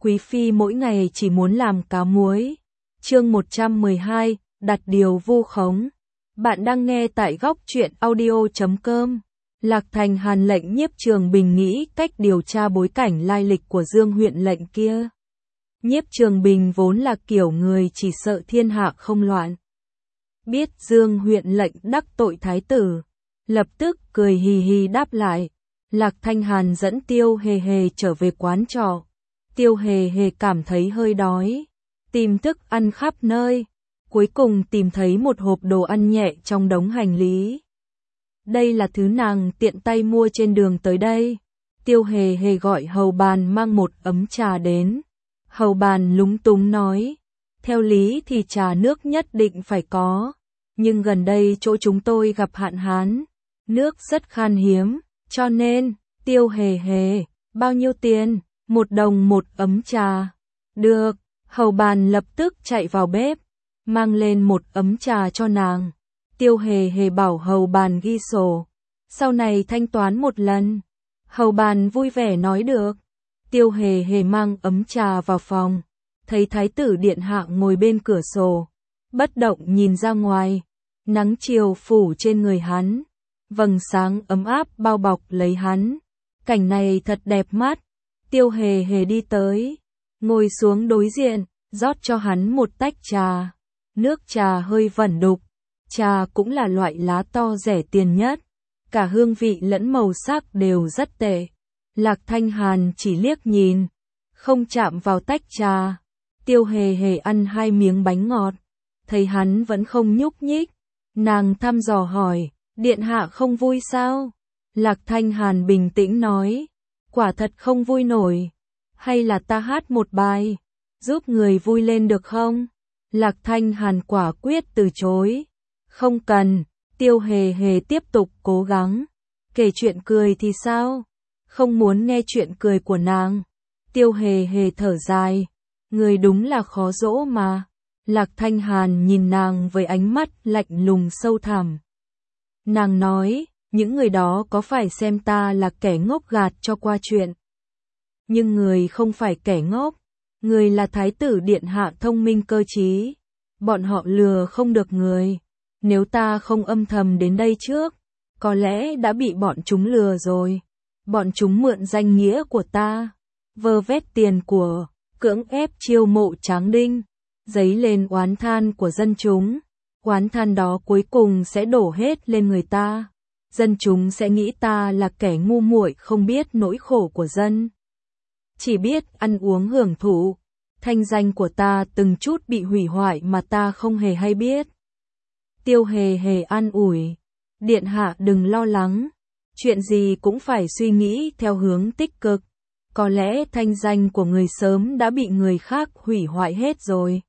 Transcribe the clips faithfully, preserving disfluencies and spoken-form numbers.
Quý phi mỗi ngày chỉ muốn làm cá muối. Chương một trăm mười hai, đặt điều vu khống. Bạn đang nghe tại góc truyện audio chấm com. Lạc Thành Hàn lệnh Nhiếp Trường Bình nghĩ cách điều tra bối cảnh lai lịch của Dương huyện lệnh kia. Nhiếp Trường Bình vốn là kiểu người chỉ sợ thiên hạ không loạn. Biết Dương huyện lệnh đắc tội thái tử, lập tức cười hì hì đáp lại. Lạc Thanh Hàn dẫn Tiêu Hề Hề trở về quán trọ. Tiêu Hề Hề cảm thấy hơi đói, tìm thức ăn khắp nơi, cuối cùng tìm thấy một hộp đồ ăn nhẹ trong đống hành lý. Đây là thứ nàng tiện tay mua trên đường tới đây. Tiêu Hề Hề gọi hầu bàn mang một ấm trà đến. Hầu bàn lúng túng nói, theo lý thì trà nước nhất định phải có, nhưng gần đây chỗ chúng tôi gặp hạn hán, nước rất khan hiếm, cho nên, Tiêu Hề Hề, bao nhiêu tiền? Một đồng một ấm trà. Được, hầu bàn lập tức chạy vào bếp, mang lên một ấm trà cho nàng. Tiêu Hề Hề bảo hầu bàn ghi sổ, sau này thanh toán một lần. Hầu bàn vui vẻ nói được. Tiêu Hề Hề mang ấm trà vào phòng, thấy thái tử điện hạ ngồi bên cửa sổ, bất động nhìn ra ngoài. Nắng chiều phủ trên người hắn, vầng sáng ấm áp bao bọc lấy hắn. Cảnh này thật đẹp mắt. Tiêu Hề Hề đi tới, ngồi xuống đối diện, rót cho hắn một tách trà. Nước trà hơi vẩn đục, trà cũng là loại lá to rẻ tiền nhất, cả hương vị lẫn màu sắc đều rất tệ. Lạc Thanh Hàn chỉ liếc nhìn, không chạm vào tách trà. Tiêu Hề Hề ăn hai miếng bánh ngọt, thấy hắn vẫn không nhúc nhích, nàng thăm dò hỏi, điện hạ không vui sao? Lạc Thanh Hàn bình tĩnh nói, quả thật không vui nổi, hay là ta hát một bài, giúp người vui lên được không? Lạc Thanh Hàn quả quyết từ chối, không cần. Tiêu Hề Hề tiếp tục cố gắng, kể chuyện cười thì sao? Không muốn nghe chuyện cười của nàng. Tiêu Hề Hề thở dài, người đúng là khó dỗ mà. Lạc Thanh Hàn nhìn nàng với ánh mắt lạnh lùng sâu thẳm. Nàng nói, những người đó có phải xem ta là kẻ ngốc gạt cho qua chuyện. Nhưng người không phải kẻ ngốc, người là thái tử điện hạ thông minh cơ trí. Bọn họ lừa không được người. Nếu ta không âm thầm đến đây trước, có lẽ đã bị bọn chúng lừa rồi. Bọn chúng mượn danh nghĩa của ta, vơ vét tiền của, cưỡng ép chiêu mộ tráng đinh, dấy lên oán than của dân chúng. Oán than đó cuối cùng sẽ đổ hết lên người ta. Dân chúng sẽ nghĩ ta là kẻ ngu muội không biết nỗi khổ của dân. Chỉ biết ăn uống hưởng thụ. Thanh danh của ta từng chút bị hủy hoại mà ta không hề hay biết. Tiêu Hề Hề an ủi, điện hạ đừng lo lắng, chuyện gì cũng phải suy nghĩ theo hướng tích cực. Có lẽ thanh danh của người sớm đã bị người khác hủy hoại hết rồi.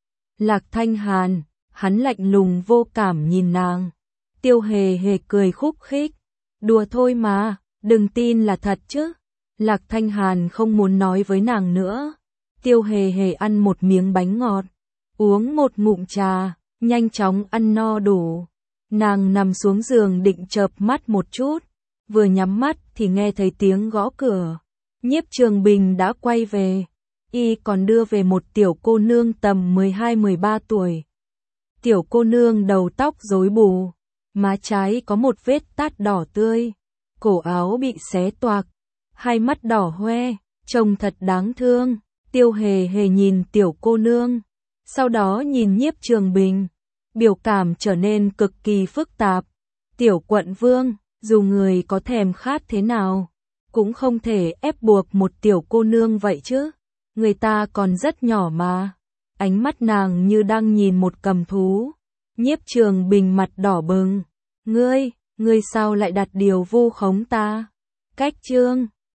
Lạc Thanh Hàn, hắn lạnh lùng vô cảm nhìn nàng. Tiêu Hề Hề cười khúc khích, đùa thôi mà, đừng tin là thật chứ. Lạc Thanh Hàn không muốn nói với nàng nữa. Tiêu Hề Hề ăn một miếng bánh ngọt, uống một ngụm trà, nhanh chóng ăn no đủ. Nàng nằm xuống giường định chợp mắt một chút, vừa nhắm mắt thì nghe thấy tiếng gõ cửa. Nhiếp Trường Bình đã quay về, y còn đưa về một tiểu cô nương tầm mười hai mười ba tuổi. Tiểu cô nương đầu tóc rối bù, má trái có một vết tát đỏ tươi, cổ áo bị xé toạc, hai mắt đỏ hoe, trông thật đáng thương. Tiêu Hề Hề nhìn tiểu cô nương, sau đó nhìn Nhiếp Trường Bình, biểu cảm trở nên cực kỳ phức tạp. Tiểu quận vương, dù người có thèm khát thế nào, cũng không thể ép buộc một tiểu cô nương vậy chứ, người ta còn rất nhỏ mà. Ánh mắt nàng như đang nhìn một cầm thú. Nhiếp Trường Bình mặt đỏ bừng, ngươi, ngươi sao lại đặt điều vu khống ta? Cách chương